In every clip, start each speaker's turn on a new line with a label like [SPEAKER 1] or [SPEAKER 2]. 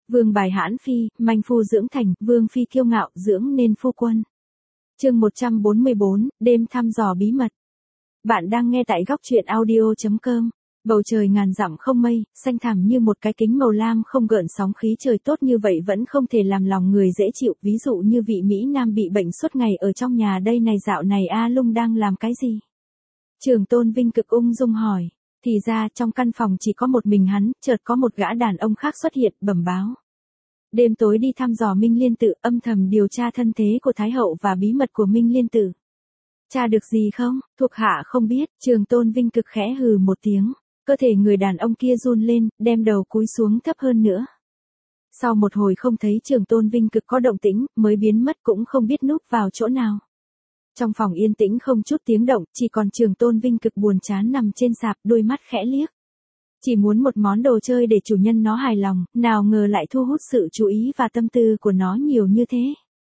[SPEAKER 1] Vương bài hãn phi, manh phu dưỡng thành, vương phi kiêu ngạo, dưỡng nên phu quân. Chương 144, đêm thăm dò bí mật. Bạn đang nghe tại góc truyện audio.com. Bầu trời ngàn dặm không mây, xanh thẳm như một cái kính màu lam không gợn sóng, khí trời tốt như vậy vẫn không thể làm lòng người dễ chịu, ví dụ như vị Mỹ Nam bị bệnh suốt ngày ở trong nhà đây này, dạo này A Lung đang làm cái gì? Trường Tôn Vinh cực ung dung hỏi. Thì ra trong căn phòng chỉ có một mình hắn, chợt có một gã đàn ông khác xuất hiện, bẩm báo. Đêm tối đi thăm dò Minh Liên Tự, âm thầm điều tra thân thế của Thái Hậu và bí mật của Minh Liên Tự. Tra được gì không? Thuộc hạ không biết. Trường Tôn Vinh cực khẽ hừ một tiếng. Cơ thể người đàn ông kia run lên, đem đầu cúi xuống thấp hơn nữa. Sau một hồi không thấy Trường Tôn Vinh cực có động tĩnh, mới biến mất cũng không biết núp vào chỗ nào. Trong phòng yên tĩnh không chút tiếng động, chỉ còn Trường Tôn Vinh cực buồn chán nằm trên sạp, đôi mắt khẽ liếc. Chỉ muốn một món đồ chơi để chủ nhân nó hài lòng, nào ngờ lại thu hút sự chú ý và tâm tư của nó nhiều như thế.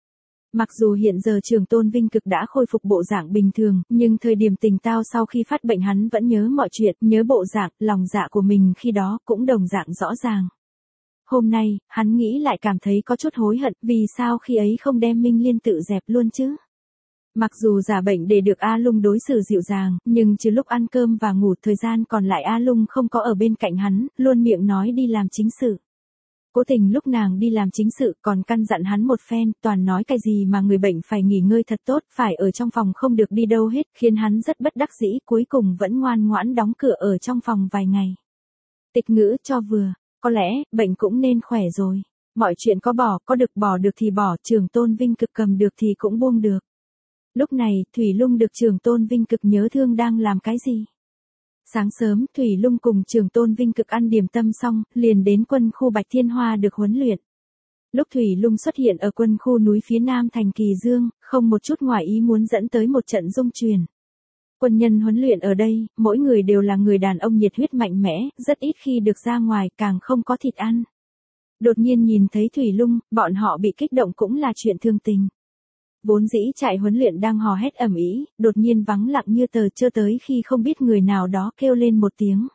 [SPEAKER 1] Mặc dù hiện giờ Trường Tôn Vinh cực đã khôi phục bộ dạng bình thường, nhưng thời điểm tỉnh táo sau khi phát bệnh hắn vẫn nhớ mọi chuyện, nhớ bộ dạng, lòng dạ của mình khi đó cũng đồng dạng rõ ràng. Hôm nay, hắn nghĩ lại cảm thấy có chút hối hận, vì sao khi ấy không đem Minh Liên Tự dẹp luôn chứ? Mặc dù giả bệnh để được A Lung đối xử dịu dàng, nhưng trừ lúc ăn cơm và ngủ thời gian còn lại A Lung không có ở bên cạnh hắn, luôn miệng nói đi làm chính sự. Cố tình lúc nàng đi làm chính sự còn căn dặn hắn một phen, toàn nói cái gì mà người bệnh phải nghỉ ngơi thật tốt, phải ở trong phòng không được đi đâu hết, khiến hắn rất bất đắc dĩ, cuối cùng vẫn ngoan ngoãn đóng cửa ở trong phòng vài ngày. Tịch ngữ cho vừa, có lẽ, bệnh cũng nên khỏe rồi. Mọi chuyện có được bỏ được thì bỏ, Trường Tôn Vinh cực cầm được thì cũng buông được. Lúc này, Thủy Lung được Trường Tôn Vinh cực nhớ thương đang làm cái gì? Sáng sớm, Thủy Lung cùng Trường Tôn Vinh cực ăn điểm tâm xong, liền đến quân khu Bạch Thiên Hoa được huấn luyện. Lúc Thủy Lung xuất hiện ở quân khu núi phía nam thành Kỳ Dương, không một chút ngoài ý muốn dẫn tới một trận rung truyền. Quân nhân huấn luyện ở đây, mỗi người đều là người đàn ông nhiệt huyết mạnh mẽ, rất ít khi được ra ngoài, càng không có thịt ăn. Đột nhiên nhìn thấy Thủy Lung, bọn họ bị kích động cũng là chuyện thường tình. Vốn dĩ trại huấn luyện đang hò hét ầm ĩ, đột nhiên vắng lặng như tờ, cho tới khi không biết người nào đó kêu lên một tiếng.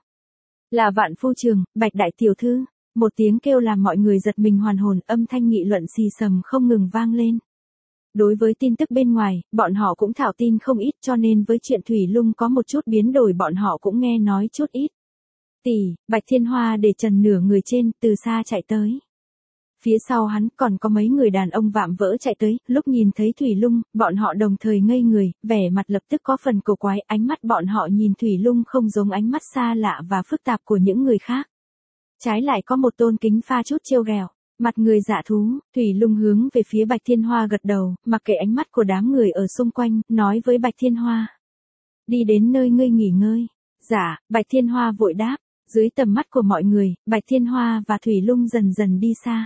[SPEAKER 1] Là Vạn Phu Trường, Bạch Đại Tiểu Thư. Một tiếng kêu làm mọi người giật mình hoàn hồn, âm thanh nghị luận xì xầm không ngừng vang lên. Đối với tin tức bên ngoài, bọn họ cũng thảo tin không ít, cho nên với chuyện Thủy Lung có một chút biến đổi bọn họ cũng nghe nói chút ít. Bạch Thiên Hoa để trần nửa người trên, từ xa chạy tới. Phía sau hắn còn có mấy người đàn ông vạm vỡ chạy tới, lúc nhìn thấy Thủy Lung, bọn họ đồng thời ngây người, vẻ mặt lập tức có phần cổ quái, ánh mắt bọn họ nhìn Thủy Lung không giống ánh mắt xa lạ và phức tạp của những người khác. Trái lại có một tôn kính pha chút trêu ghẹo, mặt người dạ thú. Thủy Lung hướng về phía Bạch Thiên Hoa gật đầu, mặc kệ ánh mắt của đám người ở xung quanh, nói với Bạch Thiên Hoa. Đi đến nơi ngươi nghỉ ngơi. Dạ, Bạch Thiên Hoa vội đáp, dưới tầm mắt của mọi người, Bạch Thiên Hoa và Thủy Lung dần dần đi xa.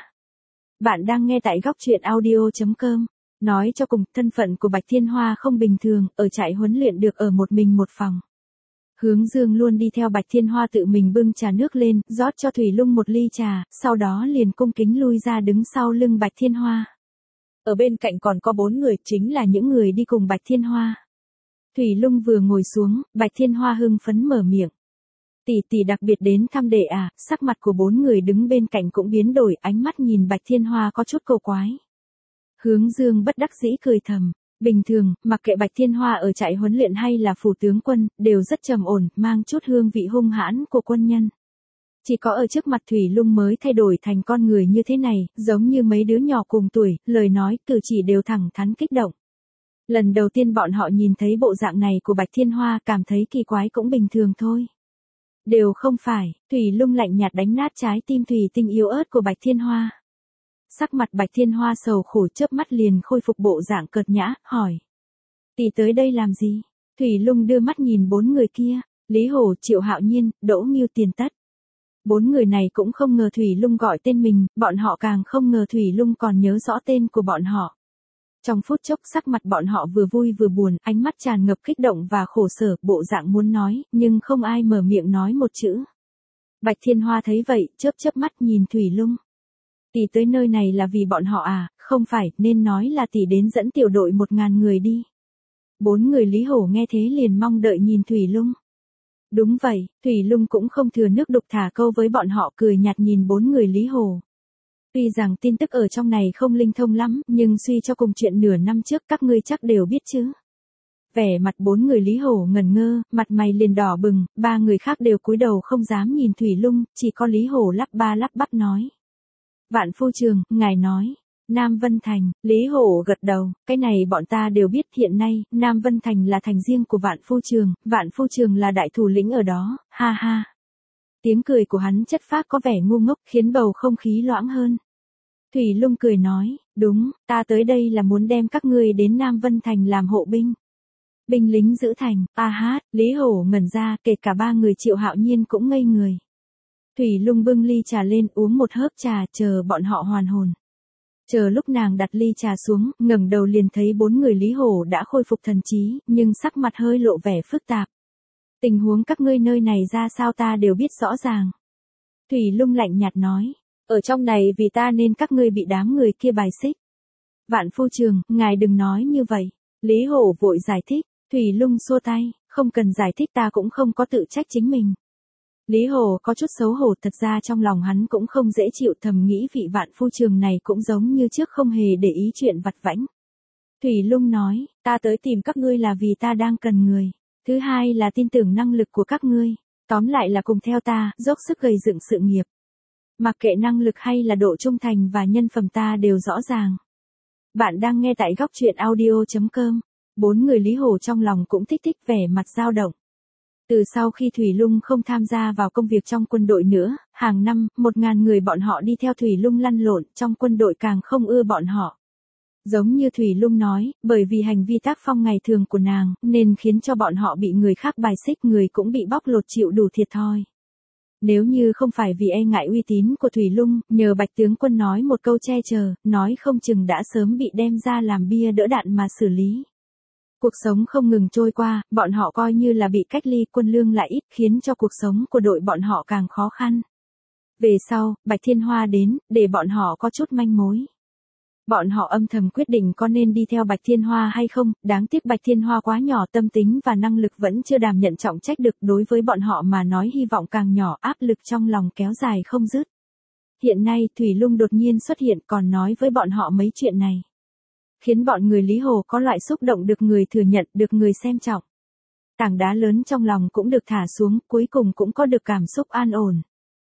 [SPEAKER 1] Bạn đang nghe tại góc truyện audio.com. Nói cho cùng, thân phận của Bạch Thiên Hoa không bình thường, ở trại huấn luyện được ở một mình một phòng. Hướng Dương luôn đi theo Bạch Thiên Hoa tự mình bưng trà nước lên, rót cho Thủy Lung một ly trà, sau đó liền cung kính lui ra đứng sau lưng Bạch Thiên Hoa. Ở bên cạnh còn có 4 người, chính là những người đi cùng Bạch Thiên Hoa. Thủy Lung vừa ngồi xuống, Bạch Thiên Hoa hưng phấn mở miệng. Tỷ đặc biệt đến thăm đệ à? Sắc mặt của 4 người đứng bên cạnh cũng biến đổi, ánh mắt nhìn Bạch Thiên Hoa có chút cổ quái. Hướng Dương bất đắc dĩ cười thầm, bình thường, mặc kệ Bạch Thiên Hoa ở trại huấn luyện hay là phủ tướng quân, đều rất trầm ổn, mang chút hương vị hung hãn của quân nhân. Chỉ có ở trước mặt Thủy Lung mới thay đổi thành con người như thế này, giống như mấy đứa nhỏ cùng tuổi, lời nói, cử chỉ đều thẳng thắn kích động. Lần đầu tiên bọn họ nhìn thấy bộ dạng này của Bạch Thiên Hoa cảm thấy kỳ quái cũng bình thường thôi. Đều không phải, Thủy Lung lạnh nhạt đánh nát trái tim thủy tinh yếu ớt của Bạch Thiên Hoa. Sắc mặt Bạch Thiên Hoa sầu khổ, chớp mắt liền khôi phục bộ dạng cợt nhã, hỏi. Tỷ tới đây làm gì? Thủy Lung đưa mắt nhìn 4 người kia, Lý Hổ, Triệu Hạo Nhiên, Đỗ Ngưu, Tiền Tất. 4 người này cũng không ngờ Thủy Lung gọi tên mình, bọn họ càng không ngờ Thủy Lung còn nhớ rõ tên của bọn họ. Trong phút chốc sắc mặt bọn họ vừa vui vừa buồn, ánh mắt tràn ngập kích động và khổ sở, bộ dạng muốn nói, nhưng không ai mở miệng nói một chữ. Bạch Thiên Hoa thấy vậy, chớp mắt nhìn Thủy Lung. Tỷ tới nơi này là vì bọn họ à? Không phải, nên nói là tỷ đến dẫn tiểu đội 1000 người đi. 4 người Lý Hổ nghe thế liền mong đợi nhìn Thủy Lung. Đúng vậy, Thủy Lung cũng không thừa nước đục thả câu với bọn họ, cười nhạt nhìn 4 người Lý Hổ. Tuy rằng tin tức ở trong này không linh thông lắm, nhưng suy cho cùng chuyện nửa năm trước các ngươi chắc đều biết chứ. Vẻ mặt bốn người Lý Hổ ngẩn ngơ, mặt mày liền đỏ bừng, ba người khác đều cúi đầu không dám nhìn Thủy Lung, chỉ có Lý Hổ lắp ba lắp bắp nói. Vạn phu trường, ngài nói. Nam Vân Thành, Lý Hổ gật đầu, cái này bọn ta đều biết hiện nay, Nam Vân Thành là thành riêng của Vạn phu trường là đại thủ lĩnh ở đó, ha ha. Tiếng cười của hắn chất phác có vẻ ngu ngốc khiến bầu không khí loãng hơn. Thủy Lung cười nói, đúng, ta tới đây là muốn đem các ngươi đến Nam Vân Thành làm hộ binh. Binh lính giữ thành, Lý Hổ ngẩn ra, kể cả ba người Triệu Hạo Nhiên cũng ngây người. Thủy Lung bưng ly trà lên uống một hớp trà chờ bọn họ hoàn hồn. Chờ lúc nàng đặt ly trà xuống, ngẩng đầu liền thấy bốn người Lý Hổ đã khôi phục thần trí, nhưng sắc mặt hơi lộ vẻ phức tạp. Tình huống các ngươi nơi này ra sao ta đều biết rõ ràng. Thủy Lung lạnh nhạt nói, ở trong này vì ta nên các ngươi bị đám người kia bài xích. Vạn phu trường, ngài đừng nói như vậy. Lý Hổ vội giải thích, Thủy Lung xua tay, không cần giải thích ta cũng không có tự trách chính mình. Lý Hổ có chút xấu hổ, thật ra trong lòng hắn cũng không dễ chịu, thầm nghĩ vị vạn phu trường này cũng giống như trước không hề để ý chuyện vặt vãnh. Thủy Lung nói, ta tới tìm các ngươi là vì ta đang cần người. Thứ hai là tin tưởng năng lực của các ngươi. Tóm lại là cùng theo ta, dốc sức gây dựng sự nghiệp. Mặc kệ năng lực hay là độ trung thành và nhân phẩm ta đều rõ ràng. Bạn đang nghe tại góc truyện audio.com. Bốn người Lý Hổ trong lòng cũng thích vẻ mặt dao động. Từ sau khi Thủy Lung không tham gia vào công việc trong quân đội nữa, hàng năm, 1.000 người bọn họ đi theo Thủy Lung lăn lộn, trong quân đội càng không ưa bọn họ. Giống như Thủy Lung nói, bởi vì hành vi tác phong ngày thường của nàng, nên khiến cho bọn họ bị người khác bài xích, người cũng bị bóc lột chịu đủ thiệt thòi. Nếu như không phải vì e ngại uy tín của Thủy Lung, nhờ Bạch tướng quân nói một câu che chở, nói không chừng đã sớm bị đem ra làm bia đỡ đạn mà xử lý. Cuộc sống không ngừng trôi qua, bọn họ coi như là bị cách ly, quân lương lại ít, khiến cho cuộc sống của đội bọn họ càng khó khăn. Về sau, Bạch Thiên Hoa đến, để bọn họ có chút manh mối. Bọn họ âm thầm quyết định có nên đi theo Bạch Thiên Hoa hay không, đáng tiếc Bạch Thiên Hoa quá nhỏ, tâm tính và năng lực vẫn chưa đảm nhận trọng trách được, đối với bọn họ mà nói hy vọng càng nhỏ, áp lực trong lòng kéo dài không dứt. Hiện nay Thủy Lung đột nhiên xuất hiện còn nói với bọn họ mấy chuyện này. Khiến bọn người Lý Hồ có loại xúc động được người thừa nhận, được người xem trọng. Tảng đá lớn trong lòng cũng được thả xuống, cuối cùng cũng có được cảm xúc an ổn.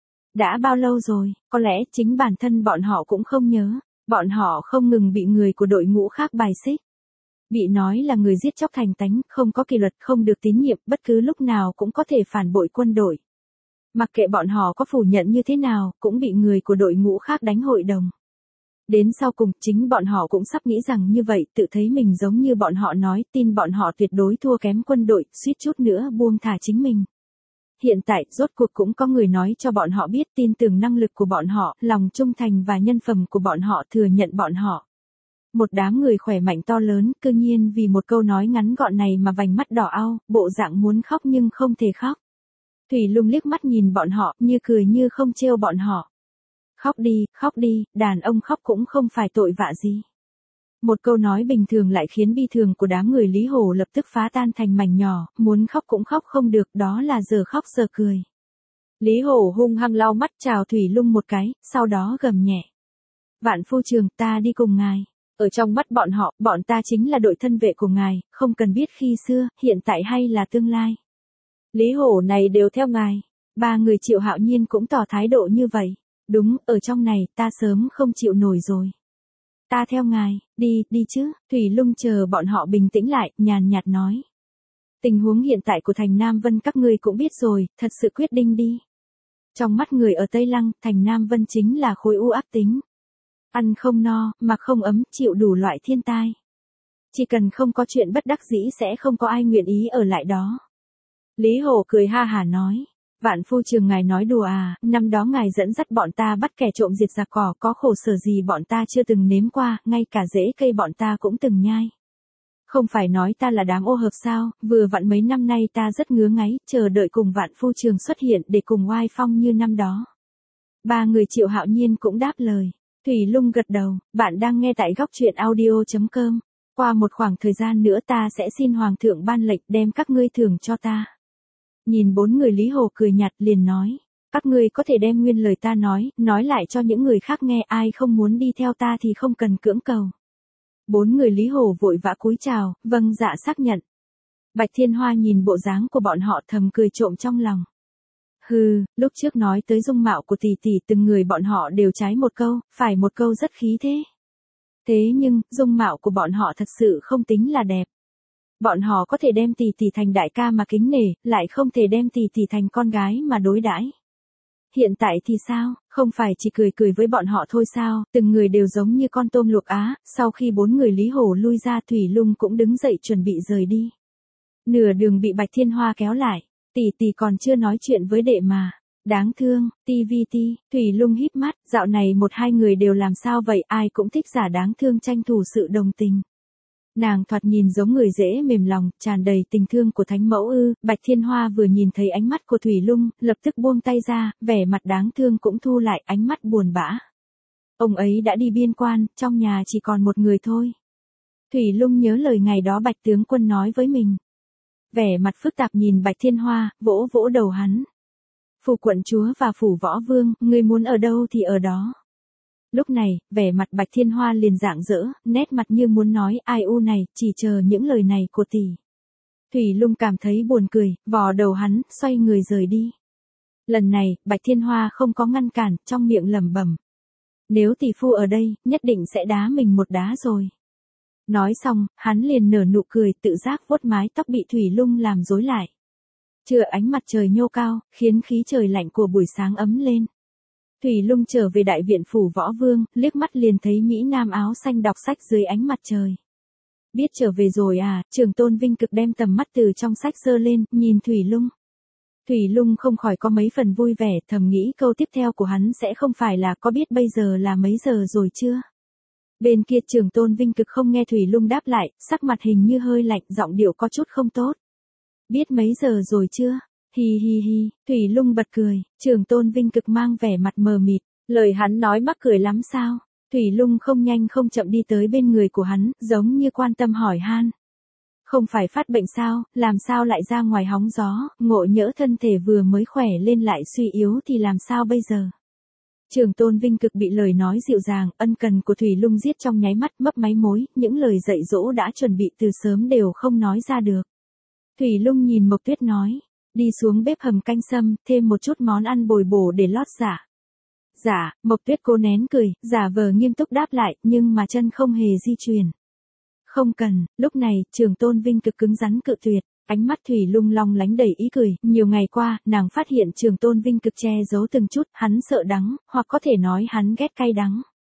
[SPEAKER 1] Đã bao lâu rồi, có lẽ chính bản thân bọn họ cũng không nhớ. Bọn họ không ngừng bị người của đội ngũ khác bài xích. Bị nói là người giết chóc thành tánh, không có kỷ luật, không được tín nhiệm, bất cứ lúc nào cũng có thể phản bội quân đội. Mặc kệ bọn họ có phủ nhận như thế nào, cũng bị người của đội ngũ khác đánh hội đồng. Đến sau cùng, chính bọn họ cũng sắp nghĩ rằng như vậy, tự thấy mình giống như bọn họ nói, tin bọn họ tuyệt đối thua kém quân đội, suýt chút nữa buông thả chính mình. Hiện tại, rốt cuộc cũng có người nói cho bọn họ biết, tin tưởng năng lực của bọn họ, lòng trung thành và nhân phẩm của bọn họ, thừa nhận bọn họ. Một đám người khỏe mạnh to lớn, cư nhiên vì một câu nói ngắn gọn này mà vành mắt đỏ ao, bộ dạng muốn khóc nhưng không thể khóc. Thủy Lung liếc mắt nhìn bọn họ, như cười như không trêu bọn họ. Khóc đi, đàn ông khóc cũng không phải tội vạ gì. Một câu nói bình thường lại khiến bi thường của đám người Lý Hồ lập tức phá tan thành mảnh nhỏ, muốn khóc cũng khóc không được, đó là giờ khóc giờ cười. Lý Hồ hung hăng lau mắt chào Thủy Lung một cái, sau đó gầm nhẹ. Vạn phu trường, ta đi cùng ngài. Ở trong mắt bọn họ, bọn ta chính là đội thân vệ của ngài, không cần biết khi xưa, hiện tại hay là tương lai. Lý Hổ này đều theo ngài. Ba người Triệu Hạo Nhiên cũng tỏ thái độ như vậy. Đúng, ở trong này, ta sớm không chịu nổi rồi. Ta theo ngài, đi chứ. Thủy Lung chờ bọn họ bình tĩnh lại, nhàn nhạt nói. Tình huống hiện tại của thành Nam Vân các ngươi cũng biết rồi, thật sự quyết định đi. Trong mắt người ở Tây Lăng, thành Nam Vân chính là khối u ác tính. Ăn không no, mặc không ấm, chịu đủ loại thiên tai. Chỉ cần không có chuyện bất đắc dĩ sẽ không có ai nguyện ý ở lại đó. Lý Hồ cười ha hả nói. Vạn phu trường ngài nói đùa à, năm đó ngài dẫn dắt bọn ta bắt kẻ trộm diệt giặc cỏ, có khổ sở gì bọn ta chưa từng nếm qua, ngay cả rễ cây bọn ta cũng từng nhai. Không phải nói ta là đám ô hợp sao, vừa vặn mấy năm nay ta rất ngứa ngáy, chờ đợi cùng vạn phu trường xuất hiện để cùng oai phong như năm đó. Ba người Triệu Hạo Nhiên cũng đáp lời. Thủy Lung gật đầu, bạn đang nghe tại góc truyện audio.com. Qua một khoảng thời gian nữa ta sẽ xin Hoàng thượng ban lệnh đem các ngươi thưởng cho ta. Nhìn bốn người Lý Hồ cười nhạt liền nói. Các ngươi có thể đem nguyên lời ta nói lại cho những người khác nghe, ai không muốn đi theo ta thì không cần cưỡng cầu. 4 người Lý Hổ vội vã cúi chào, vâng dạ xác nhận. Bạch Thiên Hoa nhìn bộ dáng của bọn họ thầm cười trộm trong lòng. Hừ, lúc trước nói tới dung mạo của tỷ tỷ từng người bọn họ đều trái một câu, phải một câu rất khí thế. Thế nhưng, dung mạo của bọn họ thật sự không tính là đẹp. Bọn họ có thể đem tỷ tỷ thành đại ca mà kính nể, lại không thể đem tỷ tỷ thành con gái mà đối đãi. Hiện tại thì sao, không phải chỉ cười cười với bọn họ thôi sao, từng người đều giống như con tôm luộc á, sau khi 4 người Lý Hổ lui ra Thủy Lung cũng đứng dậy chuẩn bị rời đi. Nửa đường bị Bạch Thiên Hoa kéo lại, tỷ tỷ còn chưa nói chuyện với đệ mà. Đáng thương, TVT, Thủy Lung híp mắt, dạo này 1-2 người đều làm sao vậy, ai cũng thích giả đáng thương tranh thủ sự đồng tình. Nàng thoạt nhìn giống người dễ mềm lòng, tràn đầy tình thương của thánh mẫu ư. Bạch Thiên Hoa vừa nhìn thấy ánh mắt của Thủy Lung, lập tức buông tay ra, vẻ mặt đáng thương cũng thu lại, ánh mắt buồn bã. Ông ấy đã đi biên quan, trong nhà chỉ còn một người thôi. Thủy Lung nhớ lời ngày đó Bạch tướng quân nói với mình. Vẻ mặt phức tạp nhìn Bạch Thiên Hoa, vỗ vỗ đầu hắn. Phủ quận chúa và phủ võ vương, ngươi muốn ở đâu thì ở đó. Lúc này, vẻ mặt Bạch Thiên Hoa liền rạng rỡ, nét mặt như muốn nói ai u này, chỉ chờ những lời này của tỷ. Thủy Lung cảm thấy buồn cười, vò đầu hắn, xoay người rời đi. Lần này, Bạch Thiên Hoa không có ngăn cản, trong miệng lẩm bẩm. Nếu tỷ phu ở đây, nhất định sẽ đá mình một đá rồi. Nói xong, hắn liền nở nụ cười, tự giác vuốt mái tóc bị Thủy Lung làm rối lại. Trưa ánh mặt trời nhô cao, khiến khí trời lạnh của buổi sáng ấm lên. Thủy Lung trở về đại viện phủ võ vương, liếc mắt liền thấy Mỹ Nam áo xanh đọc sách dưới ánh mặt trời. Biết trở về rồi à, Trường Tôn Vinh Cực đem tầm mắt từ trong sách giơ lên, nhìn Thủy Lung. Thủy Lung không khỏi có mấy phần vui vẻ, thầm nghĩ câu tiếp theo của hắn sẽ không phải là có biết bây giờ là mấy giờ rồi chưa. Bên kia Trường Tôn Vinh Cực không nghe Thủy Lung đáp lại, sắc mặt hình như hơi lạnh, giọng điệu có chút không tốt. Biết mấy giờ rồi chưa? Hi hi hi, Thủy Lung bật cười, Trường Tôn Vinh Cực mang vẻ mặt mờ mịt, lời hắn nói mắc cười lắm sao? Thủy Lung không nhanh không chậm đi tới bên người của hắn, giống như quan tâm hỏi han. Không phải phát bệnh sao, làm sao lại ra ngoài hóng gió, ngộ nhỡ thân thể vừa mới khỏe lên lại suy yếu thì làm sao bây giờ? Trường Tôn Vinh Cực bị lời nói dịu dàng, ân cần của Thủy Lung giết trong nháy mắt, mấp máy mối, những lời dạy dỗ đã chuẩn bị từ sớm đều không nói ra được. Thủy Lung nhìn Mộc Tuyết nói, đi xuống bếp hầm canh sâm, thêm một chút món ăn bồi bổ để lót dạ. Dạ, Mộc Tuyết cố nén cười, giả vờ nghiêm túc đáp lại, nhưng mà chân không hề di chuyển. Không cần, lúc này, Trường Tôn Vinh Cực cứng rắn cự tuyệt, ánh mắt Thủy Lung long lánh đầy ý cười, nhiều ngày qua, nàng phát hiện Trường Tôn Vinh Cực che giấu từng chút, hắn sợ đắng, hoặc có thể nói hắn ghét cay đắng.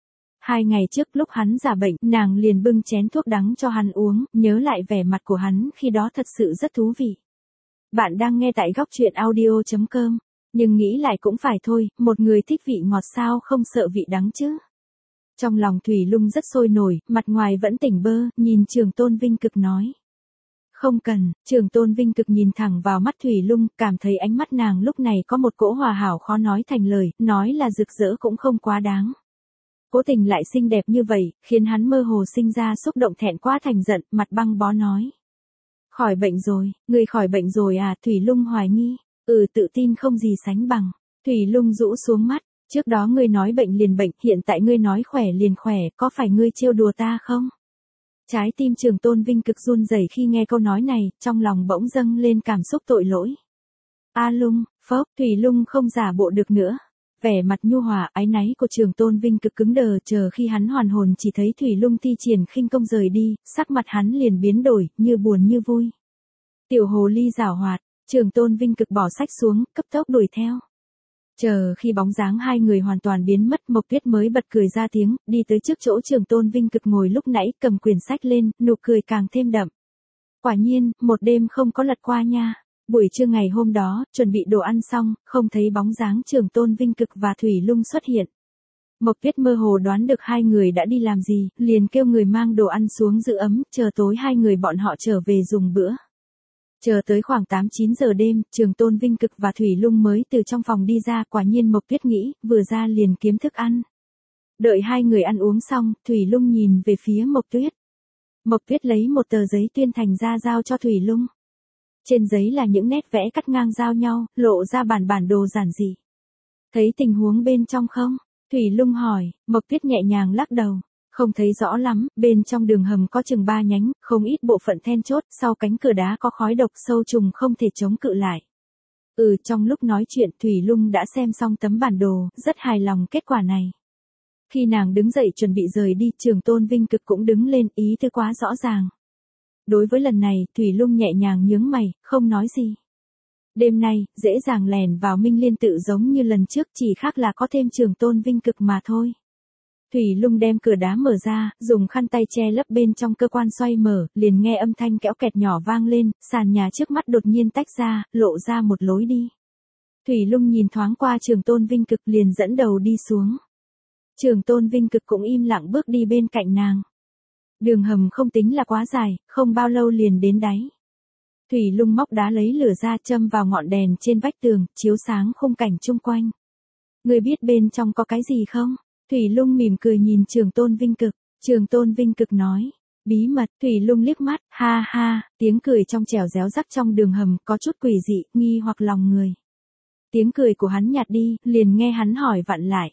[SPEAKER 1] 2 ngày trước lúc hắn giả bệnh, nàng liền bưng chén thuốc đắng cho hắn uống, nhớ lại vẻ mặt của hắn khi đó thật sự rất thú vị. Bạn đang nghe tại góc truyện audio.com, nhưng nghĩ lại cũng phải thôi, một người thích vị ngọt sao không sợ vị đắng chứ. Trong lòng Thủy Lung rất sôi nổi, mặt ngoài vẫn tỉnh bơ, nhìn Trường Tôn Vinh Cực nói. Không cần, Trường Tôn Vinh Cực nhìn thẳng vào mắt Thủy Lung, cảm thấy ánh mắt nàng lúc này có một cỗ hòa hảo khó nói thành lời, nói là rực rỡ cũng không quá đáng. Cố tình lại xinh đẹp như vậy, khiến hắn mơ hồ sinh ra xúc động thẹn quá thành giận, mặt băng bó nói. Khỏi bệnh rồi, người khỏi bệnh rồi à, Thủy Lung hoài nghi, tự tin không gì sánh bằng. Thủy Lung rũ xuống mắt, trước đó ngươi nói bệnh liền bệnh, hiện tại ngươi nói khỏe liền khỏe, có phải ngươi trêu đùa ta không? Trái tim Trường Tôn Vinh Cực run rẩy khi nghe câu nói này, trong lòng bỗng dâng lên cảm xúc tội lỗi. A Lung, phốc, Thủy Lung không giả bộ được nữa. Vẻ mặt nhu hòa áy náy của Trường Tôn Vinh Cực cứng đờ, chờ khi hắn hoàn hồn chỉ thấy Thủy Lung thi triển khinh công rời đi, sắc mặt hắn liền biến đổi, như buồn như vui. Tiểu hồ ly giảo hoạt, Trường Tôn Vinh Cực bỏ sách xuống, cấp tốc đuổi theo. Chờ khi bóng dáng 2 người hoàn toàn biến mất, Mộc Tuyết mới bật cười ra tiếng, đi tới trước chỗ Trường Tôn Vinh Cực ngồi lúc nãy, cầm quyển sách lên, nụ cười càng thêm đậm. Quả nhiên, một đêm không có lật qua nha. Buổi trưa ngày hôm đó, chuẩn bị đồ ăn xong, không thấy bóng dáng Trường Tôn Vinh Cực và Thủy Lung xuất hiện. Mộc Tuyết mơ hồ đoán được 2 người đã đi làm gì, liền kêu người mang đồ ăn xuống giữ ấm, chờ tối 2 người bọn họ trở về dùng bữa. Chờ tới khoảng 8-9 giờ đêm, Trường Tôn Vinh Cực và Thủy Lung mới từ trong phòng đi ra, quả nhiên Mộc Tuyết nghĩ, vừa ra liền kiếm thức ăn. Đợi 2 người ăn uống xong, Thủy Lung nhìn về phía Mộc Tuyết. Mộc Tuyết lấy một tờ giấy tuyên thành ra giao cho Thủy Lung. Trên giấy là những nét vẽ cắt ngang giao nhau, lộ ra bản đồ giản dị. Thấy tình huống bên trong không? Thủy Lung hỏi, Mộc Tuyết nhẹ nhàng lắc đầu. Không thấy rõ lắm, bên trong đường hầm có chừng 3 nhánh, không ít bộ phận then chốt, sau cánh cửa đá có khói độc sâu trùng không thể chống cự lại. Trong lúc nói chuyện Thủy Lung đã xem xong tấm bản đồ, rất hài lòng kết quả này. Khi nàng đứng dậy chuẩn bị rời đi, Trường Tôn Vinh Cực cũng đứng lên, ý tứ quá rõ ràng. Đối với lần này, Thủy Lung nhẹ nhàng nhướng mày, không nói gì. Đêm nay, dễ dàng lèn vào Minh Liên tự giống như lần trước, chỉ khác là có thêm Trường Tôn Vinh Cực mà thôi. Thủy Lung đem cửa đá mở ra, dùng khăn tay che lấp bên trong cơ quan xoay mở, liền nghe âm thanh kẽo kẹt nhỏ vang lên, sàn nhà trước mắt đột nhiên tách ra, lộ ra một lối đi. Thủy Lung nhìn thoáng qua Trường Tôn Vinh Cực liền dẫn đầu đi xuống. Trường Tôn Vinh Cực cũng im lặng bước đi bên cạnh nàng. Đường hầm không tính là quá dài, không bao lâu liền đến đáy. Thủy Lung móc đá lấy lửa ra châm vào ngọn đèn trên vách tường, chiếu sáng khung cảnh chung quanh. Người biết bên trong có cái gì không? Thủy Lung mỉm cười nhìn Trường Tôn Vinh Cực. Trường Tôn Vinh Cực nói. Bí mật. Thủy Lung liếc mắt, ha ha, tiếng cười trong trẻo réo rắt trong đường hầm, có chút quỷ dị, nghi hoặc lòng người. Tiếng cười của hắn nhạt đi, liền nghe hắn hỏi vặn lại.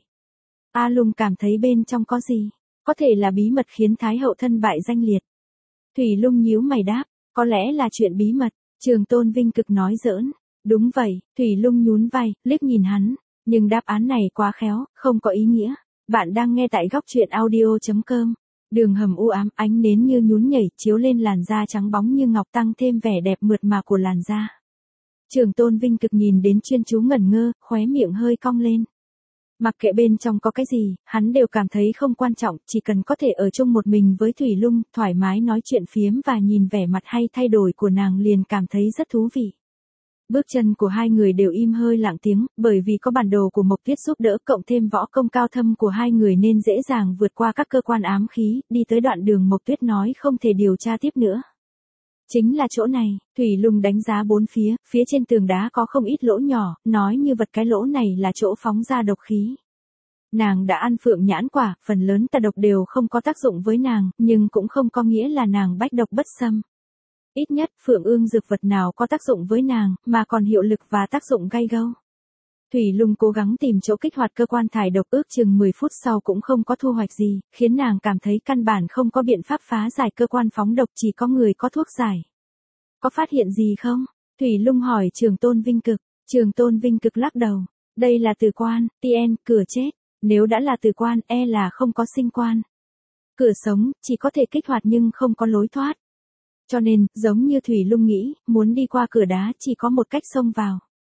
[SPEAKER 1] A Lung cảm thấy bên trong có gì? Có thể là bí mật khiến Thái hậu thân bại danh liệt. Thủy Lung nhíu mày đáp, có lẽ là chuyện bí mật. Trường Tôn Vinh Cực nói giỡn. Đúng vậy, Thủy Lung nhún vai, liếc nhìn hắn, nhưng đáp án này quá khéo, không có ý nghĩa. Bạn đang nghe tại góc truyện audio.com. Đường hầm u ám, ánh nến như nhún nhảy, chiếu lên làn da trắng bóng như ngọc tăng thêm vẻ đẹp mượt mà của làn da. Trường Tôn Vinh Cực nhìn đến chuyên chú ngẩn ngơ, khóe miệng hơi cong lên. Mặc kệ bên trong có cái gì, hắn đều cảm thấy không quan trọng, chỉ cần có thể ở chung một mình với Thủy Lung, thoải mái nói chuyện phiếm và nhìn vẻ mặt hay thay đổi của nàng liền cảm thấy rất thú vị. Bước chân của hai người đều im hơi lặng tiếng, bởi vì có bản đồ của Mộc Tuyết giúp đỡ cộng thêm võ công cao thâm của hai người nên dễ dàng vượt qua các cơ quan ám khí, đi tới đoạn đường Mộc Tuyết nói không thể điều tra tiếp nữa. Chính là chỗ này, Thủy Lung đánh giá bốn phía trên tường đá có không ít lỗ nhỏ, nói như vật cái lỗ này là chỗ phóng ra độc khí. Nàng đã ăn phượng nhãn quả, phần lớn tà độc đều không có tác dụng với nàng, nhưng cũng không có nghĩa là nàng bách độc bất xâm. Ít nhất, phượng ương dược vật nào có tác dụng với nàng, mà còn hiệu lực và tác dụng gay gâu. Thủy Lung cố gắng tìm chỗ kích hoạt cơ quan thải độc, ước chừng 10 phút sau cũng không có thu hoạch gì, khiến nàng cảm thấy căn bản không có biện pháp phá giải cơ quan phóng độc, chỉ có người có thuốc giải. Có phát hiện gì không? Thủy Lung hỏi Trường Tôn Vinh Cực. Trường Tôn Vinh Cực lắc đầu. Đây là tử quan, TN, cửa chết. Nếu đã là tử quan, là không có sinh quan. Cửa sống, chỉ có thể kích hoạt nhưng không có lối thoát. Cho nên, giống như Thủy Lung nghĩ, muốn đi qua cửa đá chỉ có một cách xông vào.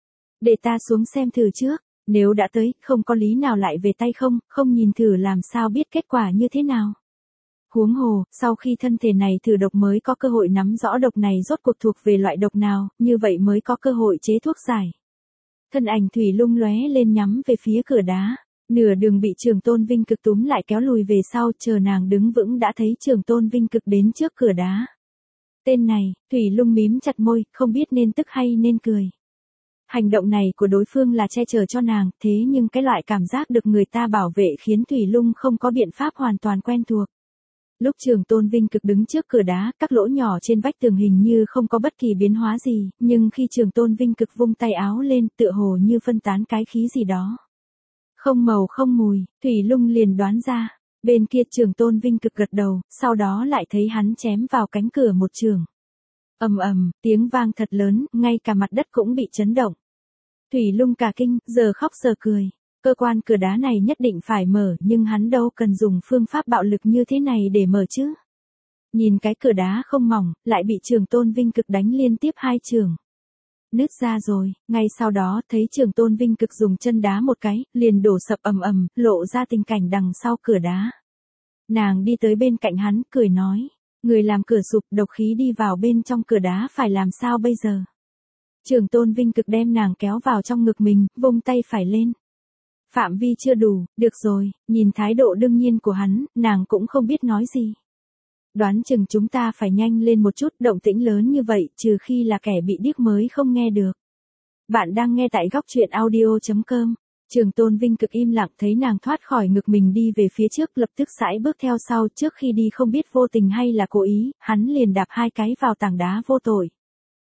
[SPEAKER 1] Để ta xuống xem thử trước, nếu đã tới, không có lý nào lại về tay không nhìn thử làm sao biết kết quả như thế nào. Huống hồ, sau khi thân thể này thử độc mới có cơ hội nắm rõ độc này rốt cuộc thuộc về loại độc nào, như vậy mới có cơ hội chế thuốc giải. Thân ảnh Thủy Lung lóe lên nhắm về phía cửa đá. Nửa đường bị Trường Tôn Vinh Cực túm lại kéo lùi về sau, chờ nàng đứng vững đã thấy Trường Tôn Vinh Cực đến trước cửa đá. Tên này, Thủy Lung mím chặt môi, không biết nên tức hay nên cười. Hành động này của đối phương là che chở cho nàng, thế nhưng cái loại cảm giác được người ta bảo vệ khiến Thủy Lung không có biện pháp hoàn toàn quen thuộc. Lúc Trường Tôn Vinh Cực đứng trước cửa đá, các lỗ nhỏ trên vách tường hình như không có bất kỳ biến hóa gì, nhưng khi Trường Tôn Vinh Cực vung tay áo lên, tựa hồ như phân tán cái khí gì đó. Không màu không mùi, Thủy Lung liền đoán ra. Bên kia Trường Tôn Vinh Cực gật đầu, sau đó lại thấy hắn chém vào cánh cửa một trường. Ầm ầm, tiếng vang thật lớn, ngay cả mặt đất cũng bị chấn động. Thủy Lung cả kinh, giờ khóc giờ cười. Cơ quan cửa đá này nhất định phải mở, nhưng hắn đâu cần dùng phương pháp bạo lực như thế này để mở chứ. Nhìn cái cửa đá không mỏng, lại bị Trường Tôn Vinh Cực đánh liên tiếp 2 trường. Nứt ra rồi, ngay sau đó thấy Trường Tôn Vinh Cực dùng chân đá một cái, liền đổ sập ầm ầm, lộ ra tình cảnh đằng sau cửa đá. Nàng đi tới bên cạnh hắn, cười nói, người làm cửa sụp, độc khí đi vào bên trong cửa đá phải làm sao bây giờ? Trường Tôn Vinh Cực đem nàng kéo vào trong ngực mình, vung tay phải lên. Phạm vi chưa đủ, được rồi, nhìn thái độ đương nhiên của hắn, nàng cũng không biết nói gì. Đoán chừng chúng ta phải nhanh lên một chút, động tĩnh lớn như vậy, trừ khi là kẻ bị điếc mới không nghe được. Bạn đang nghe tại góc truyện audio.com. Trường Tôn Vinh Cực im lặng, thấy nàng thoát khỏi ngực mình đi về phía trước, lập tức sải bước theo sau, trước khi đi không biết vô tình hay là cố ý, hắn liền đạp 2 cái vào tảng đá vô tội.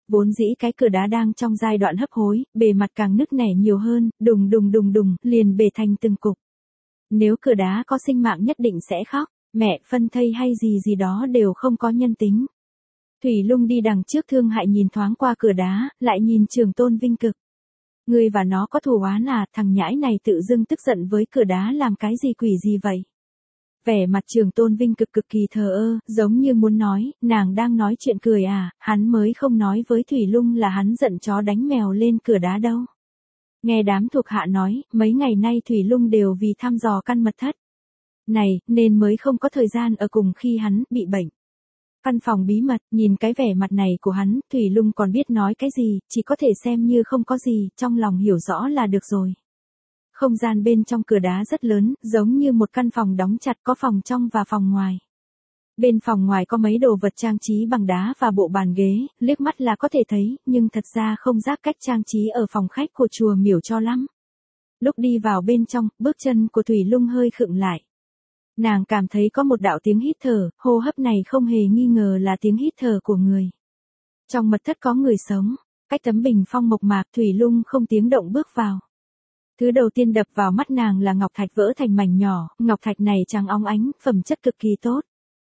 [SPEAKER 1] Vốn dĩ cái cửa đá đang trong giai đoạn hấp hối, bề mặt càng nứt nẻ nhiều hơn, đùng đùng đùng đùng, liền bể thành từng cục. Nếu cửa đá có sinh mạng nhất định sẽ khóc, mẹ, phân thây hay gì gì đó đều không có nhân tính. Thủy Lung đi đằng trước thương hại nhìn thoáng qua cửa đá, lại nhìn Trường Tôn Vinh Cực. Ngươi và nó có thù oán à, thằng nhãi này tự dưng tức giận với cửa đá làm cái gì quỷ gì vậy? Vẻ mặt Trường Tôn Vinh Cực cực kỳ thờ ơ, giống như muốn nói, nàng đang nói chuyện cười à, hắn mới không nói với Thủy Lung là hắn giận chó đánh mèo lên cửa đá đâu. Nghe đám thuộc hạ nói, mấy ngày nay Thủy Lung đều vì thăm dò căn mật thất này, nên mới không có thời gian ở cùng khi hắn bị bệnh. Căn phòng bí mật, nhìn cái vẻ mặt này của hắn, Thủy Lung còn biết nói cái gì, chỉ có thể xem như không có gì, trong lòng hiểu rõ là được rồi. Không gian bên trong cửa đá rất lớn, giống như một căn phòng đóng chặt, có phòng trong và phòng ngoài. Bên phòng ngoài có mấy đồ vật trang trí bằng đá và bộ bàn ghế, liếc mắt là có thể thấy, nhưng thật ra không giác cách trang trí ở phòng khách của chùa miểu cho lắm. Lúc đi vào bên trong, bước chân của Thủy Lung hơi khựng lại. Nàng cảm thấy có một đạo tiếng hít thở, hô hấp này không hề nghi ngờ là tiếng hít thở của người. Trong mật thất có người sống, cách tấm bình phong mộc mạc, Thủy Lung không tiếng động bước vào. Thứ đầu tiên đập vào mắt nàng là ngọc thạch vỡ thành mảnh nhỏ, ngọc thạch này trắng óng ánh, phẩm chất cực kỳ tốt.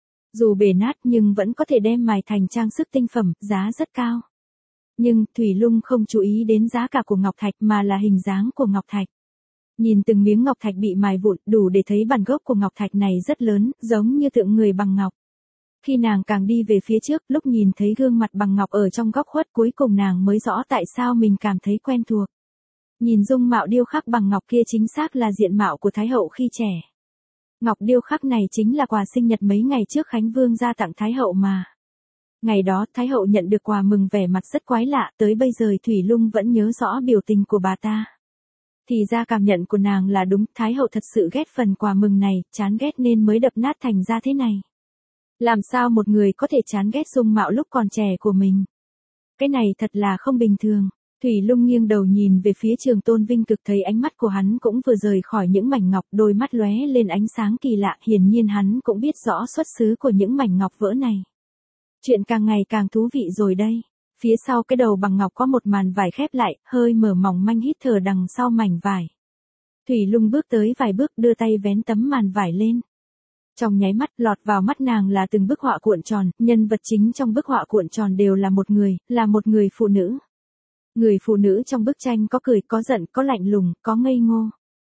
[SPEAKER 1] Dù bể nát nhưng vẫn có thể đem mài thành trang sức tinh phẩm, giá rất cao. Nhưng Thủy Lung không chú ý đến giá cả của ngọc thạch mà là hình dáng của ngọc thạch. Nhìn từng miếng ngọc thạch bị mài vụn, đủ để thấy bản gốc của ngọc thạch này rất lớn, giống như tượng người bằng ngọc. Khi nàng càng đi về phía trước, lúc nhìn thấy gương mặt bằng ngọc ở trong góc khuất, cuối cùng nàng mới rõ tại sao mình cảm thấy quen thuộc. Nhìn dung mạo điêu khắc bằng ngọc kia chính xác là diện mạo của Thái hậu khi trẻ. Ngọc điêu khắc này chính là quà sinh nhật mấy ngày trước Khánh Vương ra tặng Thái hậu mà. Ngày đó Thái hậu nhận được quà mừng vẻ mặt rất quái lạ, tới bây giờ Thủy Lung vẫn nhớ rõ biểu tình của bà ta. Thì ra cảm nhận của nàng là đúng, Thái hậu thật sự ghét phần quà mừng này, chán ghét nên mới đập nát thành ra thế này. Làm sao một người có thể chán ghét dung mạo lúc còn trẻ của mình? Cái này thật là không bình thường. Thủy Lung nghiêng đầu nhìn về phía Trường Tôn Vinh Cực, thấy ánh mắt của hắn cũng vừa rời khỏi những mảnh ngọc, đôi mắt lóe lên ánh sáng kỳ lạ, hiển nhiên hắn cũng biết rõ xuất xứ của những mảnh ngọc vỡ này. Chuyện càng ngày càng thú vị rồi đây. Phía sau cái đầu bằng ngọc có một màn vải khép lại, hơi mở mỏng manh hít thở đằng sau mảnh vải. Thủy Lung bước tới vài bước, đưa tay vén tấm màn vải lên. Trong nháy mắt, lọt vào mắt nàng là từng bức họa cuộn tròn, nhân vật chính trong bức họa cuộn tròn đều là một người phụ nữ. Người phụ nữ trong bức tranh có cười, có giận, có lạnh lùng, có ngây ngô.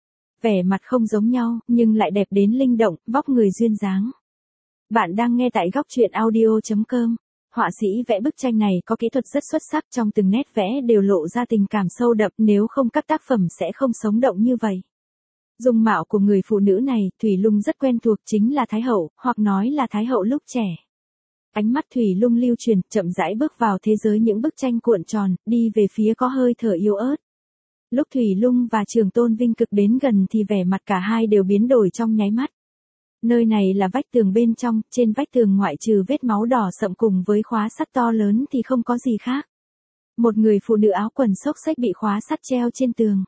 [SPEAKER 1] Vẻ mặt không giống nhau, nhưng lại đẹp đến linh động, vóc người duyên dáng. Bạn đang nghe tại góc truyện audio.com. Họa sĩ vẽ bức tranh này có kỹ thuật rất xuất sắc, trong từng nét vẽ đều lộ ra tình cảm sâu đậm, nếu không các tác phẩm sẽ không sống động như vậy. Dung mạo của người phụ nữ này, Thủy Lung rất quen thuộc, chính là Thái hậu, hoặc nói là Thái hậu lúc trẻ. Ánh mắt Thủy Lung lưu truyền, chậm rãi bước vào thế giới những bức tranh cuộn tròn, đi về phía có hơi thở yếu ớt. Lúc Thủy Lung và Trường Tôn Vinh Cực đến gần thì vẻ mặt cả hai đều biến đổi trong nháy mắt. Nơi này là vách tường bên trong, trên vách tường ngoại trừ vết máu đỏ sậm cùng với khóa sắt to lớn thì không có gì khác. Một người phụ nữ áo quần xốc xếch bị khóa sắt treo trên tường.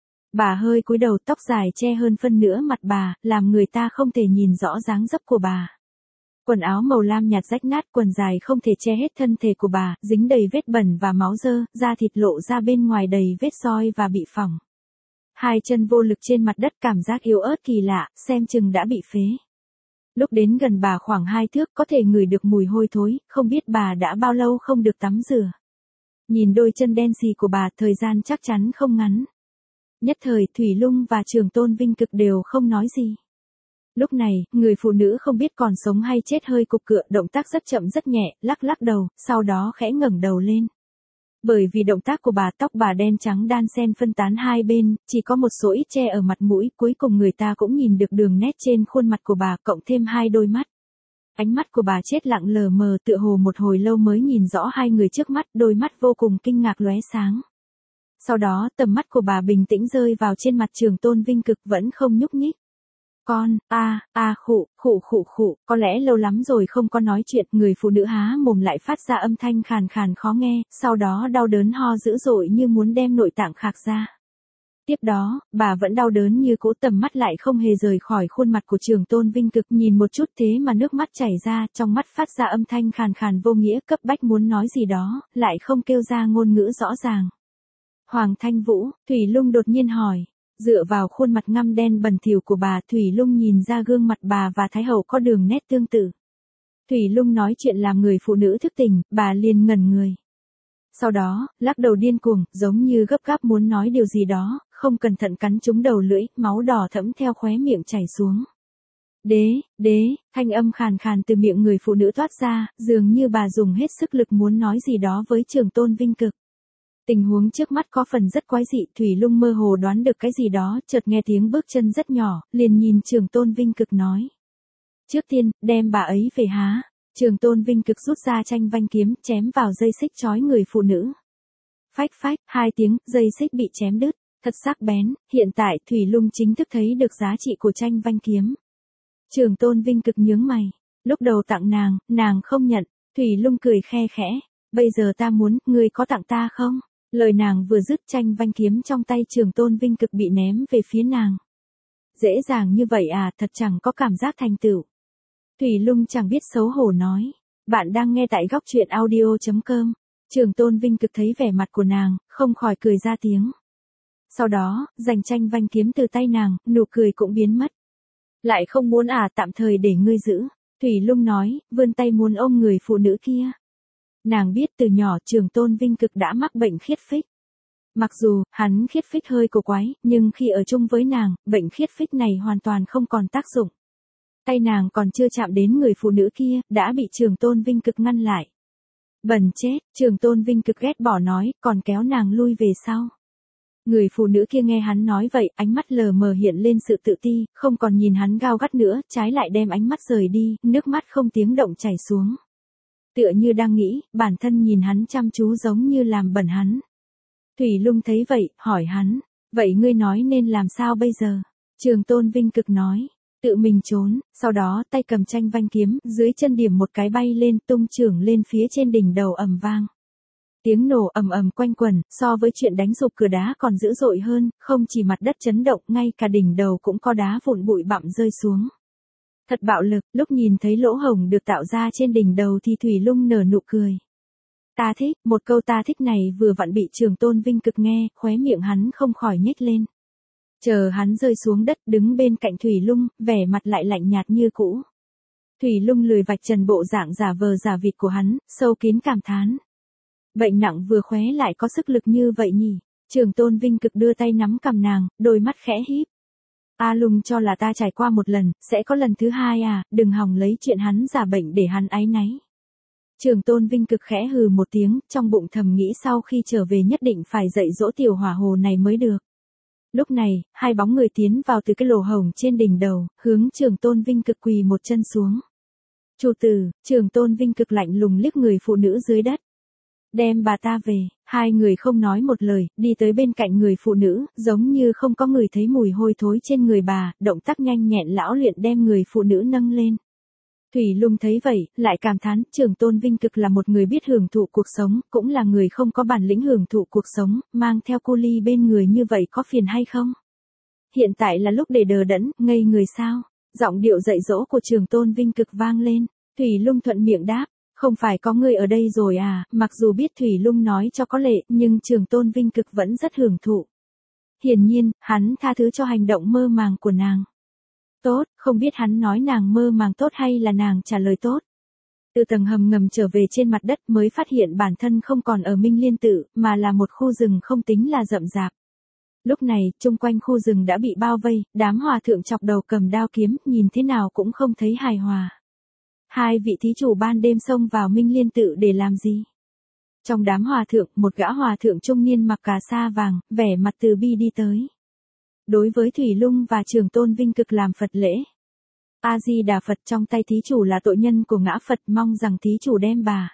[SPEAKER 1] Bà hơi cúi đầu, tóc dài che hơn phân nửa mặt bà, làm người ta không thể nhìn rõ dáng dấp của bà. Quần áo màu lam nhạt rách nát, quần dài không thể che hết thân thể của bà, dính đầy vết bẩn và máu dơ, da thịt lộ ra bên ngoài đầy vết roi và bị phỏng. Hai chân vô lực trên mặt đất, cảm giác yếu ớt kỳ lạ, xem chừng đã bị phế. Lúc đến gần bà khoảng 2 thước có thể ngửi được mùi hôi thối, không biết bà đã bao lâu không được tắm rửa. Nhìn đôi chân đen xì của bà, thời gian chắc chắn không ngắn. Nhất thời Thủy Lung và Trường Tôn Vinh Cực đều không nói gì. Lúc này, người phụ nữ không biết còn sống hay chết hơi cục cựa, động tác rất chậm rất nhẹ, lắc lắc đầu, sau đó khẽ ngẩng đầu lên. Bởi vì động tác của bà, tóc bà đen trắng đan xen phân tán hai bên, chỉ có một số ít che ở mặt mũi, cuối cùng người ta cũng nhìn được đường nét trên khuôn mặt của bà, cộng thêm hai đôi mắt. Ánh mắt của bà chết lặng lờ mờ, tựa hồ một hồi lâu mới nhìn rõ hai người trước mắt, đôi mắt vô cùng kinh ngạc lóe sáng. Sau đó, tầm mắt của bà bình tĩnh rơi vào trên mặt Trường Tôn Vinh Cực, vẫn không nhúc nhích. Con, khụ, có lẽ lâu lắm rồi không có nói chuyện, người phụ nữ há mồm lại phát ra âm thanh khàn khàn khó nghe, sau đó đau đớn ho dữ dội như muốn đem nội tạng khạc ra. Tiếp đó, bà vẫn đau đớn như cũ, tầm mắt lại không hề rời khỏi khuôn mặt của Trường Tôn Vinh Cực, nhìn một chút thế mà nước mắt chảy ra, trong mắt phát ra âm thanh khàn khàn vô nghĩa, cấp bách muốn nói gì đó, lại không kêu ra ngôn ngữ rõ ràng. Hoàng Thanh Vũ, Thủy Lung đột nhiên hỏi. Dựa vào khuôn mặt ngăm đen bẩn thỉu của bà, Thủy Lung nhìn ra gương mặt bà và Thái Hậu có đường nét tương tự. Thủy Lung nói chuyện làm người phụ nữ thức tỉnh, bà liền ngẩn người. Sau đó, lắc đầu điên cuồng, giống như gấp gáp muốn nói điều gì đó, không cẩn thận cắn trúng đầu lưỡi, máu đỏ thẫm theo khóe miệng chảy xuống. Đế, thanh âm khàn khàn từ miệng người phụ nữ thoát ra, dường như bà dùng hết sức lực muốn nói gì đó với Trường Tôn Vinh Cực. Tình huống trước mắt có phần rất quái dị, Thủy Lung mơ hồ đoán được cái gì đó, chợt nghe tiếng bước chân rất nhỏ, liền nhìn Trường Tôn Vinh Cực nói. Trước tiên, đem bà ấy về há. Trường Tôn Vinh Cực rút ra tranh vanh kiếm, chém vào dây xích trói người phụ nữ. Phách phách, 2 tiếng, dây xích bị chém đứt, thật sắc bén, hiện tại Thủy Lung chính thức thấy được giá trị của tranh vanh kiếm. Trường Tôn Vinh Cực nhướng mày, lúc đầu tặng nàng không nhận, Thủy Lung cười khe khẽ, bây giờ ta muốn, ngươi có tặng ta không? Lời nàng vừa dứt, tranh vanh kiếm trong tay Trường Tôn Vinh Cực bị ném về phía nàng. Dễ dàng như vậy à, thật chẳng có cảm giác thành tựu. Thủy Lung chẳng biết xấu hổ nói. Bạn đang nghe tại góc truyện audio.com. Trường Tôn Vinh Cực thấy vẻ mặt của nàng, không khỏi cười ra tiếng. Sau đó, giành tranh vanh kiếm từ tay nàng, nụ cười cũng biến mất. Lại không muốn à, tạm thời để ngươi giữ. Thủy Lung nói, vươn tay muốn ôm người phụ nữ kia. Nàng biết từ nhỏ Trường Tôn Vinh Cực đã mắc bệnh khiết phích. Mặc dù, hắn khiết phích hơi cổ quái, nhưng khi ở chung với nàng, bệnh khiết phích này hoàn toàn không còn tác dụng. Tay nàng còn chưa chạm đến người phụ nữ kia, đã bị Trường Tôn Vinh Cực ngăn lại. Bẩn chết, Trường Tôn Vinh Cực ghét bỏ nói, còn kéo nàng lui về sau. Người phụ nữ kia nghe hắn nói vậy, ánh mắt lờ mờ hiện lên sự tự ti, không còn nhìn hắn gao gắt nữa, trái lại đem ánh mắt rời đi, nước mắt không tiếng động chảy xuống. Tựa như đang nghĩ, bản thân nhìn hắn chăm chú giống như làm bẩn hắn. Thủy Lung thấy vậy, hỏi hắn, vậy ngươi nói nên làm sao bây giờ? Trường Tôn Vinh Cực nói, tự mình trốn, sau đó tay cầm tranh vanh kiếm, dưới chân điểm một cái bay lên, tung chưởng lên phía trên đỉnh đầu ầm vang. Tiếng nổ ầm ầm quanh quẩn, so với chuyện đánh sụp cửa đá còn dữ dội hơn, không chỉ mặt đất chấn động, ngay cả đỉnh đầu cũng có đá vụn bụi bặm rơi xuống. Thật bạo lực, lúc nhìn thấy lỗ hổng được tạo ra trên đỉnh đầu thì Thủy Lung nở nụ cười. Ta thích, một câu ta thích này vừa vặn bị Trường Tôn Vinh Cực nghe, khóe miệng hắn không khỏi nhếch lên. Chờ hắn rơi xuống đất, đứng bên cạnh Thủy Lung, vẻ mặt lại lạnh nhạt như cũ. Thủy Lung lười vạch trần bộ dạng giả vờ giả vịt của hắn, sâu kín cảm thán. Bệnh nặng vừa khóe lại có sức lực như vậy nhỉ. Trường Tôn Vinh Cực đưa tay nắm cằm nàng, đôi mắt khẽ híp. A Lung cho là ta trải qua một lần, sẽ có lần thứ hai à, đừng hòng lấy chuyện hắn giả bệnh để hắn áy náy. Trường Tôn Vinh Cực khẽ hừ một tiếng, trong bụng thầm nghĩ sau khi trở về nhất định phải dạy dỗ tiểu hỏa hồ này mới được. Lúc này, 2 bóng người tiến vào từ cái lỗ hổng trên đỉnh đầu, hướng Trường Tôn Vinh Cực quỳ một chân xuống. Chủ tử, Trường Tôn Vinh Cực lạnh lùng liếc người phụ nữ dưới đất. Đem bà ta về, 2 người không nói một lời, đi tới bên cạnh người phụ nữ, giống như không có người thấy mùi hôi thối trên người bà, động tác nhanh nhẹn lão luyện đem người phụ nữ nâng lên. Thủy Lung thấy vậy, lại cảm thán, Trường Tôn Vinh Cực là một người biết hưởng thụ cuộc sống, cũng là người không có bản lĩnh hưởng thụ cuộc sống, mang theo cô ly bên người như vậy có phiền hay không? Hiện tại là lúc để đờ đẫn, ngây người sao? Giọng điệu dạy dỗ của Trường Tôn Vinh Cực vang lên, Thủy Lung thuận miệng đáp, không phải có người ở đây rồi à, mặc dù biết Thủy Lung nói cho có lệ, nhưng Trường Tôn Vinh Cực vẫn rất hưởng thụ. Hiển nhiên, hắn tha thứ cho hành động mơ màng của nàng. Tốt, không biết hắn nói nàng mơ màng tốt hay là nàng trả lời tốt. Từ tầng hầm ngầm trở về trên mặt đất mới phát hiện bản thân không còn ở Minh Liên Tự, mà là một khu rừng không tính là rậm rạp. Lúc này, chung quanh khu rừng đã bị bao vây, đám hòa thượng chọc đầu cầm đao kiếm, nhìn thế nào cũng không thấy hài hòa. 2 vị thí chủ ban đêm xông vào Minh Liên Tự để làm gì? Trong đám hòa thượng, một gã hòa thượng trung niên mặc cà sa vàng, vẻ mặt từ bi đi tới. Đối với Thủy Lung và Trường Tôn Vinh Cực làm Phật lễ. A-di-đà Phật, trong tay thí chủ là tội nhân của ngã Phật, mong rằng thí chủ đem bà.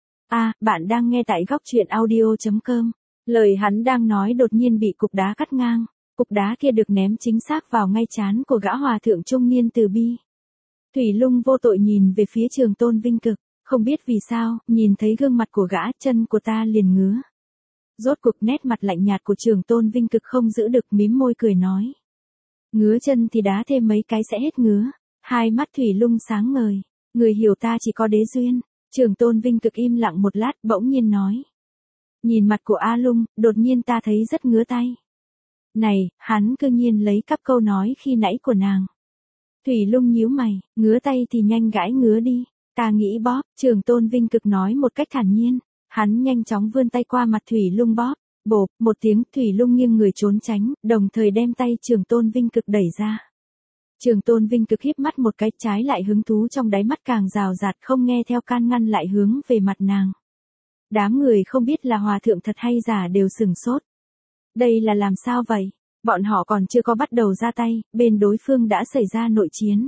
[SPEAKER 1] Bạn đang nghe tại góc truyện audio.com. Lời hắn đang nói đột nhiên bị cục đá cắt ngang. Cục đá kia được ném chính xác vào ngay trán của gã hòa thượng trung niên từ bi. Thủy Lung vô tội nhìn về phía Trường Tôn Vinh Cực, không biết vì sao, nhìn thấy gương mặt của gã, chân của ta liền ngứa. Rốt cuộc nét mặt lạnh nhạt của Trường Tôn Vinh Cực không giữ được, mím môi cười nói. Ngứa chân thì đá thêm mấy cái sẽ hết ngứa. Hai mắt Thủy Lung sáng ngời. Người hiểu ta chỉ có đế duyên. Trường Tôn Vinh Cực im lặng một lát bỗng nhiên nói. Nhìn mặt của A Lung, đột nhiên ta thấy rất ngứa tay. Này, hắn cư nhiên lấy cắp câu nói khi nãy của nàng. Thủy Lung nhíu mày, ngứa tay thì nhanh gãi ngứa đi. Ta nghĩ bóp, Trường Tôn Vinh Cực nói một cách thản nhiên. Hắn nhanh chóng vươn tay qua mặt Thủy Lung bóp. Bộp, một tiếng, Thủy Lung nghiêng người trốn tránh, đồng thời đem tay Trường Tôn Vinh Cực đẩy ra. Trường Tôn Vinh Cực híp mắt một cái, trái lại hứng thú trong đáy mắt càng rào rạt, không nghe theo can ngăn lại hướng về mặt nàng. Đám người không biết là hòa thượng thật hay giả đều sửng sốt. Đây là làm sao vậy? Bọn họ còn chưa có bắt đầu ra tay, bên đối phương đã xảy ra nội chiến.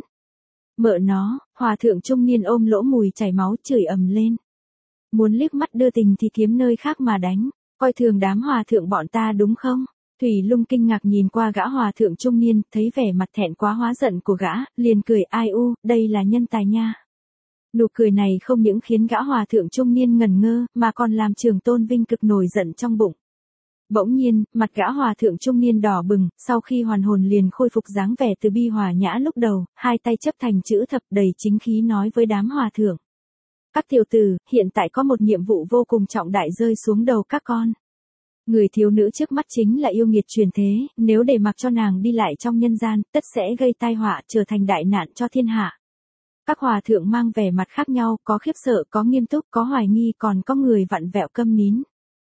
[SPEAKER 1] Mợ nó, hòa thượng trung niên ôm lỗ mùi chảy máu chửi ầm lên. Muốn liếc mắt đưa tình thì kiếm nơi khác mà đánh, coi thường đám hòa thượng bọn ta đúng không? Thủy Lung kinh ngạc nhìn qua gã hòa thượng trung niên, thấy vẻ mặt thẹn quá hóa giận của gã, liền cười ai u, đây là nhân tài nha. Nụ cười này không những khiến gã hòa thượng trung niên ngẩn ngơ, mà còn làm Trường Tôn Vinh Cực nổi giận trong bụng. Bỗng nhiên, mặt gã hòa thượng trung niên đỏ bừng, sau khi hoàn hồn liền khôi phục dáng vẻ từ bi hòa nhã lúc đầu, hai tay chấp thành chữ thập đầy chính khí nói với đám hòa thượng. Các tiểu tử, hiện tại có một nhiệm vụ vô cùng trọng đại rơi xuống đầu các con. Người thiếu nữ trước mắt chính là yêu nghiệt truyền thế, nếu để mặc cho nàng đi lại trong nhân gian, tất sẽ gây tai họa, trở thành đại nạn cho thiên hạ. Các hòa thượng mang vẻ mặt khác nhau, có khiếp sợ, có nghiêm túc, có hoài nghi, còn có người vặn vẹo câm nín.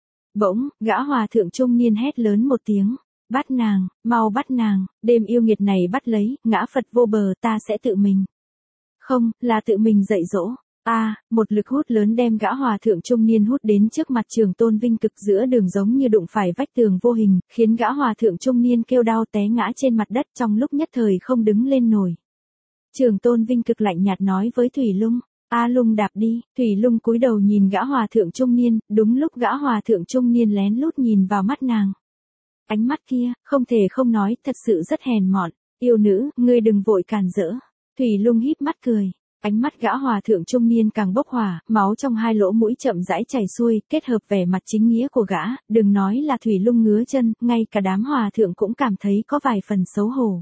[SPEAKER 1] Bỗng, gã hòa thượng trung niên hét lớn một tiếng, bắt nàng, mau bắt nàng, đêm yêu nghiệt này bắt lấy, ngã Phật vô bờ, ta sẽ tự mình. Không, là tự mình dạy dỗ. Một lực hút lớn đem gã hòa thượng trung niên hút đến trước mặt Trường Tôn Vinh Cực, giữa đường giống như đụng phải vách tường vô hình, khiến gã hòa thượng trung niên kêu đau té ngã trên mặt đất, trong lúc nhất thời không đứng lên nổi. Trường Tôn Vinh Cực lạnh nhạt nói với Thủy Lung, A Lung đạp đi. Thủy Lung cúi đầu nhìn gã hòa thượng trung niên, đúng lúc gã hòa thượng trung niên lén lút nhìn vào mắt nàng. Ánh mắt kia, không thể không nói, thật sự rất hèn mọn. Yêu nữ, ngươi đừng vội càn rỡ. Thủy Lung híp mắt cười. Ánh mắt gã hòa thượng trung niên càng bốc hỏa, máu trong hai lỗ mũi chậm rãi chảy xuôi, kết hợp vẻ mặt chính nghĩa của gã, đừng nói là Thủy Lung ngứa chân, ngay cả đám hòa thượng cũng cảm thấy có vài phần xấu hổ.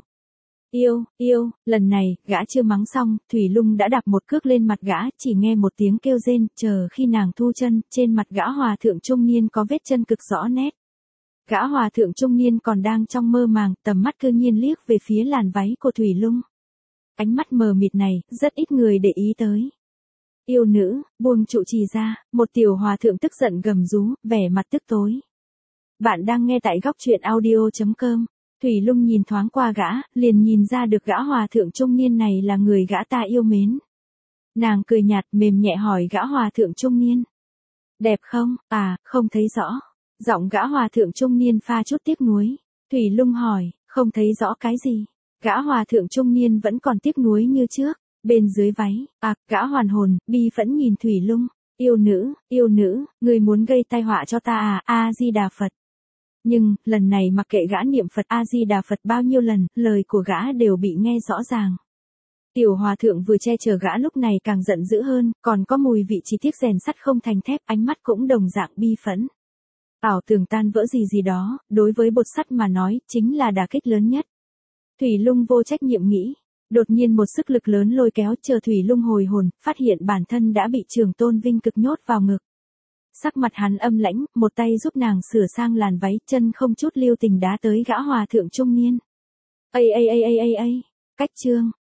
[SPEAKER 1] Yêu, lần này, gã chưa mắng xong, Thủy Lung đã đạp một cước lên mặt gã, chỉ nghe một tiếng kêu rên, chờ khi nàng thu chân, trên mặt gã hòa thượng trung niên có vết chân cực rõ nét. Gã hòa thượng trung niên còn đang trong mơ màng, tầm mắt cư nhiên liếc về phía làn váy của Thủy Lung. Ánh mắt mờ mịt này, rất ít người để ý tới. Yêu nữ, buông trụ trì ra, một tiểu hòa thượng tức giận gầm rú, vẻ mặt tức tối. Bạn đang nghe tại góc truyện audio.com. Thủy Lung nhìn thoáng qua gã, liền nhìn ra được gã hòa thượng trung niên này là người gã ta yêu mến. Nàng cười nhạt mềm nhẹ hỏi gã hòa thượng trung niên. Đẹp không? Không thấy rõ. Giọng gã hòa thượng trung niên pha chút tiếc nuối. Thủy Lung hỏi, không thấy rõ cái gì? Gã hòa thượng trung niên vẫn còn tiếc nuối như trước. Bên dưới váy, gã hoàn hồn, bi phẫn nhìn Thủy Lung. Yêu nữ, người muốn gây tai họa cho ta à? A-di-đà Phật. Nhưng, lần này mặc kệ gã niệm Phật A-di-đà Phật bao nhiêu lần, lời của gã đều bị nghe rõ ràng. Tiểu hòa thượng vừa che chở gã lúc này càng giận dữ hơn, còn có mùi vị chi tiết rèn sắt không thành thép, ánh mắt cũng đồng dạng bi phẫn. Ảo tưởng tan vỡ gì đó, đối với bột sắt mà nói, chính là đả kích lớn nhất. Thủy Lung vô trách nhiệm nghĩ. Đột nhiên một sức lực lớn lôi kéo, chờ Thủy Lung hồi hồn, phát hiện bản thân đã bị Trường Tôn Vinh Cực nhốt vào ngực. Sắc mặt hắn âm lãnh, một tay giúp nàng sửa sang làn váy, chân không chút lưu tình đá tới gã hòa thượng trung niên. Cách chương.